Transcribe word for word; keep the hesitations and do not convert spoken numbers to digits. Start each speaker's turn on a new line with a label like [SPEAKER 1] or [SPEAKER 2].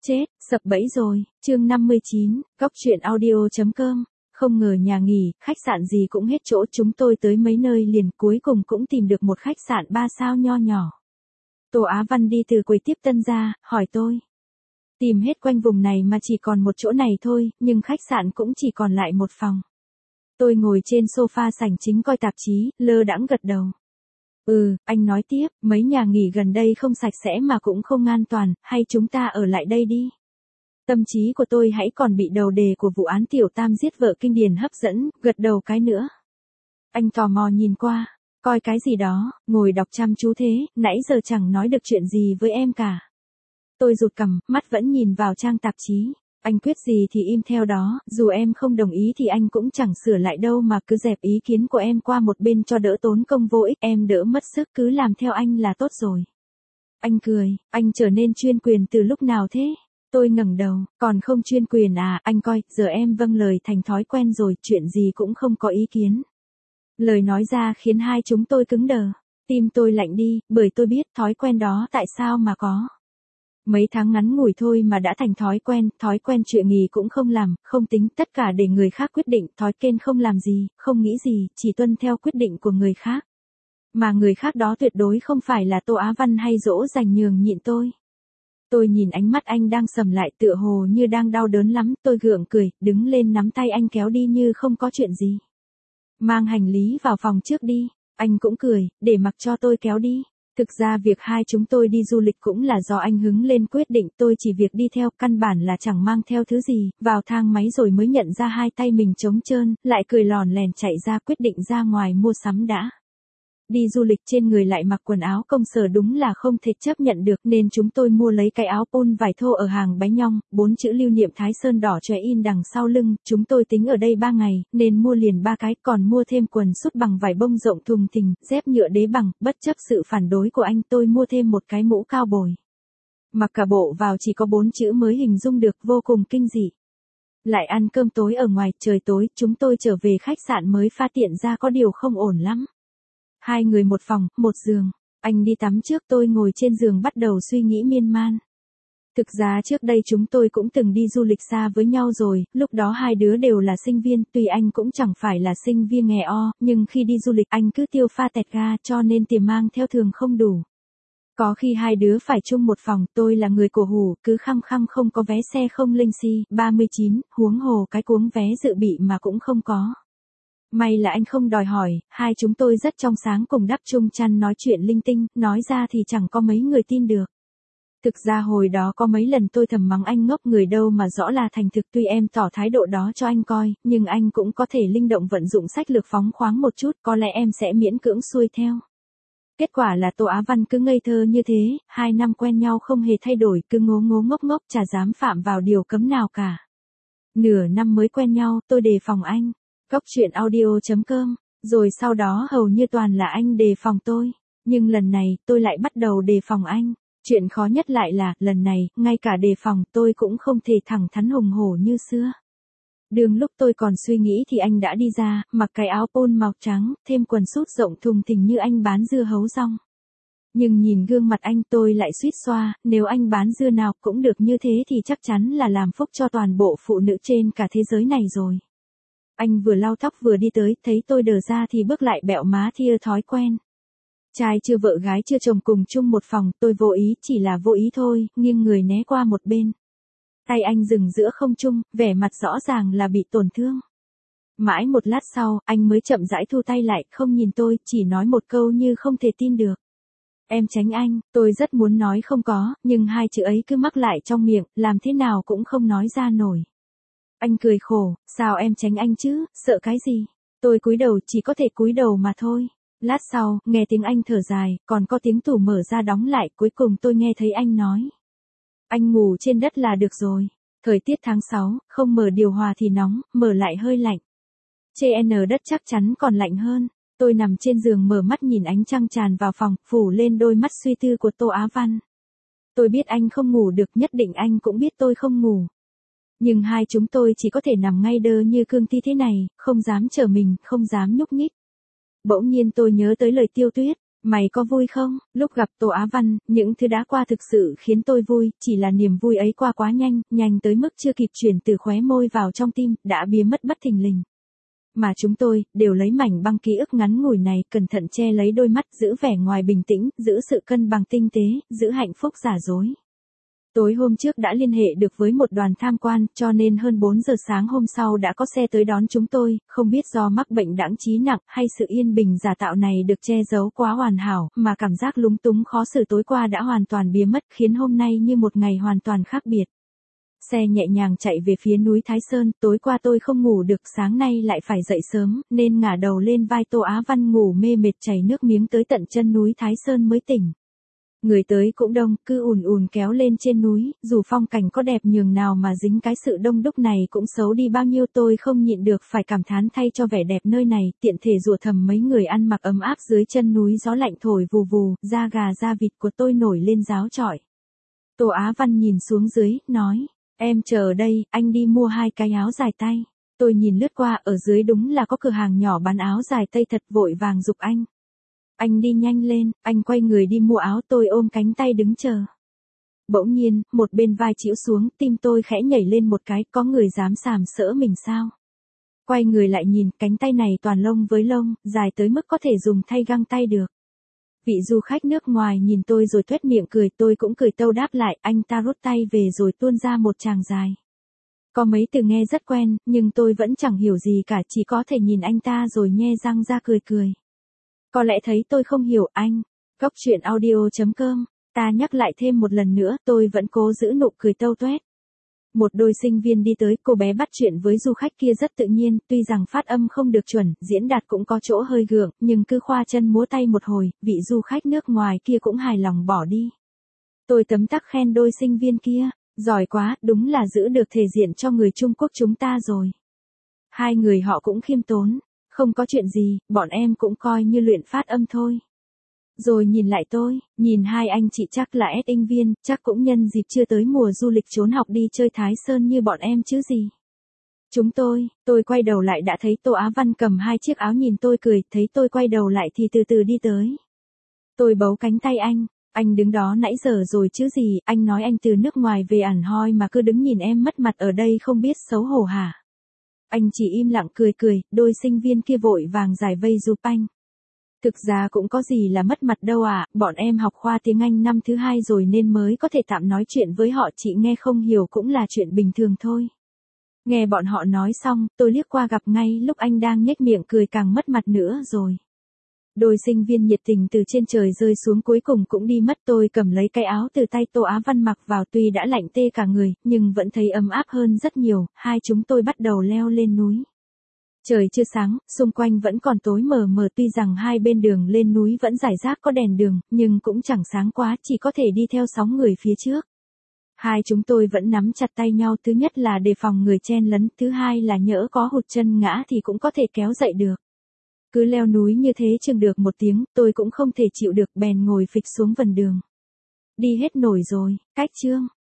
[SPEAKER 1] Chết, sập bẫy rồi, chương năm mươi chín, góc truyện audio chấm com. Không ngờ nhà nghỉ, khách sạn gì cũng hết chỗ, chúng tôi tới mấy nơi liền, cuối cùng cũng tìm được một khách sạn ba sao nho nhỏ. Tô Á Văn đi từ quầy tiếp tân ra, hỏi tôi. Tìm hết quanh vùng này mà chỉ còn một chỗ này thôi, nhưng khách sạn cũng chỉ còn lại một phòng. Tôi ngồi trên sofa sảnh chính coi tạp chí, lơ đãng gật đầu. Ừ, anh nói tiếp, mấy nhà nghỉ gần đây không sạch sẽ mà cũng không an toàn, hay chúng ta ở lại đây đi. Tâm trí của tôi hãy còn bị đầu đề của vụ án Tiểu Tam giết vợ kinh điển hấp dẫn, gật đầu cái nữa. Anh tò mò nhìn qua, coi cái gì đó, ngồi đọc chăm chú thế, nãy giờ chẳng nói được chuyện gì với em cả. Tôi rụt cằm, mắt vẫn nhìn vào trang tạp chí. Anh quyết gì thì im theo đó, dù em không đồng ý thì anh cũng chẳng sửa lại đâu mà cứ dẹp ý kiến của em qua một bên cho đỡ tốn công vô ích, em đỡ mất sức, cứ làm theo anh là tốt rồi. Anh cười, anh trở nên chuyên quyền từ lúc nào thế? Tôi ngẩng đầu, còn không chuyên quyền à, anh coi, giờ em vâng lời thành thói quen rồi, chuyện gì cũng không có ý kiến. Lời nói ra khiến hai chúng tôi cứng đờ, tim tôi lạnh đi, bởi tôi biết thói quen đó tại sao mà có. Mấy tháng ngắn ngủi thôi mà đã thành thói quen, thói quen chuyện nghỉ cũng không làm, không tính, tất cả để người khác quyết định, thói quen không làm gì, không nghĩ gì, chỉ tuân theo quyết định của người khác. Mà người khác đó tuyệt đối không phải là Tô Á Văn hay dỗ dành nhường nhịn tôi. Tôi nhìn ánh mắt anh đang sầm lại tựa hồ như đang đau đớn lắm, tôi gượng cười, đứng lên nắm tay anh kéo đi như không có chuyện gì. Mang hành lý vào phòng trước đi, anh cũng cười, để mặc cho tôi kéo đi. Thực ra việc hai chúng tôi đi du lịch cũng là do anh hứng lên quyết định, tôi chỉ việc đi theo, căn bản là chẳng mang theo thứ gì, vào thang máy rồi mới nhận ra hai tay mình trống trơn, lại cười lòn lèn chạy ra quyết định ra ngoài mua sắm đã. Đi du lịch trên người lại mặc quần áo công sở đúng là không thể chấp nhận được nên chúng tôi mua lấy cái áo pôn vải thô ở hàng Bánh Nhong, bốn chữ lưu niệm Thái Sơn đỏ chóe in đằng sau lưng, chúng tôi tính ở đây ba ngày, nên mua liền ba cái, còn mua thêm quần sút bằng vải bông rộng thùng thình, dép nhựa đế bằng, bất chấp sự phản đối của anh tôi mua thêm một cái mũ cao bồi. Mặc cả bộ vào chỉ có bốn chữ mới hình dung được, vô cùng kinh dị. Lại ăn cơm tối ở ngoài, trời tối, chúng tôi trở về khách sạn mới phát hiện ra có điều không ổn lắm. Hai người một phòng, một giường. Anh đi tắm trước, tôi ngồi trên giường bắt đầu suy nghĩ miên man. Thực ra trước đây chúng tôi cũng từng đi du lịch xa với nhau rồi, lúc đó hai đứa đều là sinh viên, tuy anh cũng chẳng phải là sinh viên nghè o, nhưng khi đi du lịch anh cứ tiêu pha tẹt ga cho nên tiền mang theo thường không đủ. Có khi hai đứa phải chung một phòng, tôi là người cổ hủ, cứ khăng khăng không có vé xe không linh si, ba mươi chín, huống hồ cái cuống vé dự bị mà cũng không có. May là anh không đòi hỏi, hai chúng tôi rất trong sáng cùng đắp chung chăn nói chuyện linh tinh, nói ra thì chẳng có mấy người tin được. Thực ra hồi đó có mấy lần tôi thầm mắng anh ngốc người đâu mà rõ là thành thực, tuy em tỏ thái độ đó cho anh coi, nhưng anh cũng có thể linh động vận dụng sách lược phóng khoáng một chút, có lẽ em sẽ miễn cưỡng xuôi theo. Kết quả là Tô Á Văn cứ ngây thơ như thế, hai năm quen nhau không hề thay đổi, cứ ngố ngố ngốc ngốc chả dám phạm vào điều cấm nào cả. Nửa năm mới quen nhau, tôi đề phòng anh. Góc truyện audio chấm com, rồi sau đó hầu như toàn là anh đề phòng tôi, nhưng lần này tôi lại bắt đầu đề phòng anh. Chuyện khó nhất lại là, lần này, ngay cả đề phòng tôi cũng không thể thẳng thắn hùng hổ như xưa. Đường lúc tôi còn suy nghĩ thì anh đã đi ra, mặc cái áo pôn màu trắng, thêm quần sút rộng thùng thình như anh bán dưa hấu rong. Nhưng nhìn gương mặt anh tôi lại suýt xoa, nếu anh bán dưa nào cũng được như thế thì chắc chắn là làm phúc cho toàn bộ phụ nữ trên cả thế giới này rồi. Anh vừa lau tóc vừa đi tới, thấy tôi đờ ra thì bước lại bẹo má thia thói quen. Trai chưa vợ gái chưa chồng cùng chung một phòng, tôi vô ý, chỉ là vô ý thôi, nghiêng người né qua một bên. Tay anh dừng giữa không trung, vẻ mặt rõ ràng là bị tổn thương. Mãi một lát sau, anh mới chậm rãi thu tay lại, không nhìn tôi, chỉ nói một câu như không thể tin được. Em tránh anh, tôi rất muốn nói không có, nhưng hai chữ ấy cứ mắc lại trong miệng, làm thế nào cũng không nói ra nổi. Anh cười khổ, sao em tránh anh chứ, sợ cái gì? Tôi cúi đầu, chỉ có thể cúi đầu mà thôi. Lát sau, nghe tiếng anh thở dài, còn có tiếng tủ mở ra đóng lại, cuối cùng tôi nghe thấy anh nói. Anh ngủ trên đất là được rồi. Thời tiết tháng sáu, không mở điều hòa thì nóng, mở lại hơi lạnh. Trên đất chắc chắn còn lạnh hơn. Tôi nằm trên giường mở mắt nhìn ánh trăng tràn vào phòng, phủ lên đôi mắt suy tư của Tô Á Văn. Tôi biết anh không ngủ được, nhất định anh cũng biết tôi không ngủ. Nhưng hai chúng tôi chỉ có thể nằm ngay đơ như cương thi thế này, không dám trở mình, không dám nhúc nhích. Bỗng nhiên tôi nhớ tới lời Tiêu Tuyết, Mày có vui không? Lúc gặp Tô Á Văn, những thứ đã qua thực sự khiến tôi vui, chỉ là niềm vui ấy qua quá nhanh, nhanh tới mức chưa kịp chuyển từ khóe môi vào trong tim, đã biến mất bất thình lình. Mà chúng tôi, đều lấy mảnh băng ký ức ngắn ngủi này, cẩn thận che lấy đôi mắt, giữ vẻ ngoài bình tĩnh, giữ sự cân bằng tinh tế, giữ hạnh phúc giả dối. Tối hôm trước đã liên hệ được với một đoàn tham quan, cho nên hơn bốn giờ sáng hôm sau đã có xe tới đón chúng tôi, không biết do mắc bệnh đãng trí nặng hay sự yên bình giả tạo này được che giấu quá hoàn hảo, mà cảm giác lúng túng khó xử tối qua đã hoàn toàn biến mất, khiến hôm nay như một ngày hoàn toàn khác biệt. Xe nhẹ nhàng chạy về phía núi Thái Sơn, tối qua tôi không ngủ được, sáng nay lại phải dậy sớm, nên ngả đầu lên vai Tô Á Văn ngủ mê mệt chảy nước miếng tới tận chân núi Thái Sơn mới tỉnh. Người tới cũng đông, cứ ùn ùn kéo lên trên núi, dù phong cảnh có đẹp nhường nào mà dính cái sự đông đúc này cũng xấu đi bao nhiêu, tôi không nhịn được phải cảm thán thay cho vẻ đẹp nơi này, tiện thể rủa thầm mấy người ăn mặc ấm áp dưới chân núi, gió lạnh thổi vù vù, da gà da vịt của tôi nổi lên ráo chọi. Tô Á Văn nhìn xuống dưới, nói, em chờ ở đây, anh đi mua hai cái áo dài tay. Tôi nhìn lướt qua, ở dưới đúng là có cửa hàng nhỏ bán áo dài tây, thật vội vàng giục anh. Anh đi nhanh lên, anh quay người đi mua áo, tôi ôm cánh tay đứng chờ. Bỗng nhiên, một bên vai chĩu xuống, tim tôi khẽ nhảy lên một cái, có người dám sàm sỡ mình sao? Quay người lại nhìn, cánh tay này toàn lông với lông, dài tới mức có thể dùng thay găng tay được. Vị du khách nước ngoài nhìn tôi rồi tuét miệng cười, tôi cũng cười tâu đáp lại, anh ta rút tay về rồi tuôn ra một tràng dài. Có mấy từ nghe rất quen, nhưng tôi vẫn chẳng hiểu gì cả, chỉ có thể nhìn anh ta rồi nhe răng ra cười cười. Có lẽ thấy tôi không hiểu anh. Góc truyện audio chấm com, ta nhắc lại thêm một lần nữa, tôi vẫn cố giữ nụ cười tâu tuét. Một đôi sinh viên đi tới, cô bé bắt chuyện với du khách kia rất tự nhiên, tuy rằng phát âm không được chuẩn, diễn đạt cũng có chỗ hơi gượng, nhưng cứ khoa chân múa tay một hồi, vị du khách nước ngoài kia cũng hài lòng bỏ đi. Tôi tấm tắc khen đôi sinh viên kia, giỏi quá, đúng là giữ được thể diện cho người Trung Quốc chúng ta rồi. Hai người họ cũng khiêm tốn. Không có chuyện gì, bọn em cũng coi như luyện phát âm thôi. Rồi nhìn lại tôi, nhìn hai anh chị chắc là ét sinh viên, chắc cũng nhân dịp chưa tới mùa du lịch trốn học đi chơi Thái Sơn như bọn em chứ gì. Chúng tôi, tôi quay đầu lại đã thấy Tô Á Văn cầm hai chiếc áo nhìn tôi cười, thấy tôi quay đầu lại thì từ từ đi tới. Tôi bấu cánh tay anh, anh đứng đó nãy giờ rồi chứ gì, anh nói anh từ nước ngoài về ẳn hoi mà cứ đứng nhìn em mất mặt ở đây không biết xấu hổ hả? Anh chỉ im lặng cười cười, đôi sinh viên kia vội vàng giải vây giúp anh. Thực ra cũng có gì là mất mặt đâu à, bọn em học khoa tiếng Anh năm thứ hai rồi nên mới có thể tạm nói chuyện với họ, chị nghe không hiểu cũng là chuyện bình thường thôi. Nghe bọn họ nói xong, tôi liếc qua gặp ngay lúc anh đang nhếch miệng cười càng mất mặt nữa rồi. Đôi sinh viên nhiệt tình từ trên trời rơi xuống cuối cùng cũng đi mất, tôi cầm lấy cái áo từ tay Tô Á Văn mặc vào, tuy đã lạnh tê cả người, nhưng vẫn thấy ấm áp hơn rất nhiều, hai chúng tôi bắt đầu leo lên núi. Trời chưa sáng, xung quanh vẫn còn tối mờ mờ, tuy rằng hai bên đường lên núi vẫn rải rác có đèn đường, nhưng cũng chẳng sáng quá, chỉ có thể đi theo sóng người phía trước. Hai chúng tôi vẫn nắm chặt tay nhau, thứ nhất là đề phòng người chen lấn, thứ hai là nhỡ có hụt chân ngã thì cũng có thể kéo dậy được. Cứ leo núi như thế chừng được một tiếng, tôi cũng không thể chịu được bèn ngồi phịch xuống vần đường. Đi hết nổi rồi, cách chương.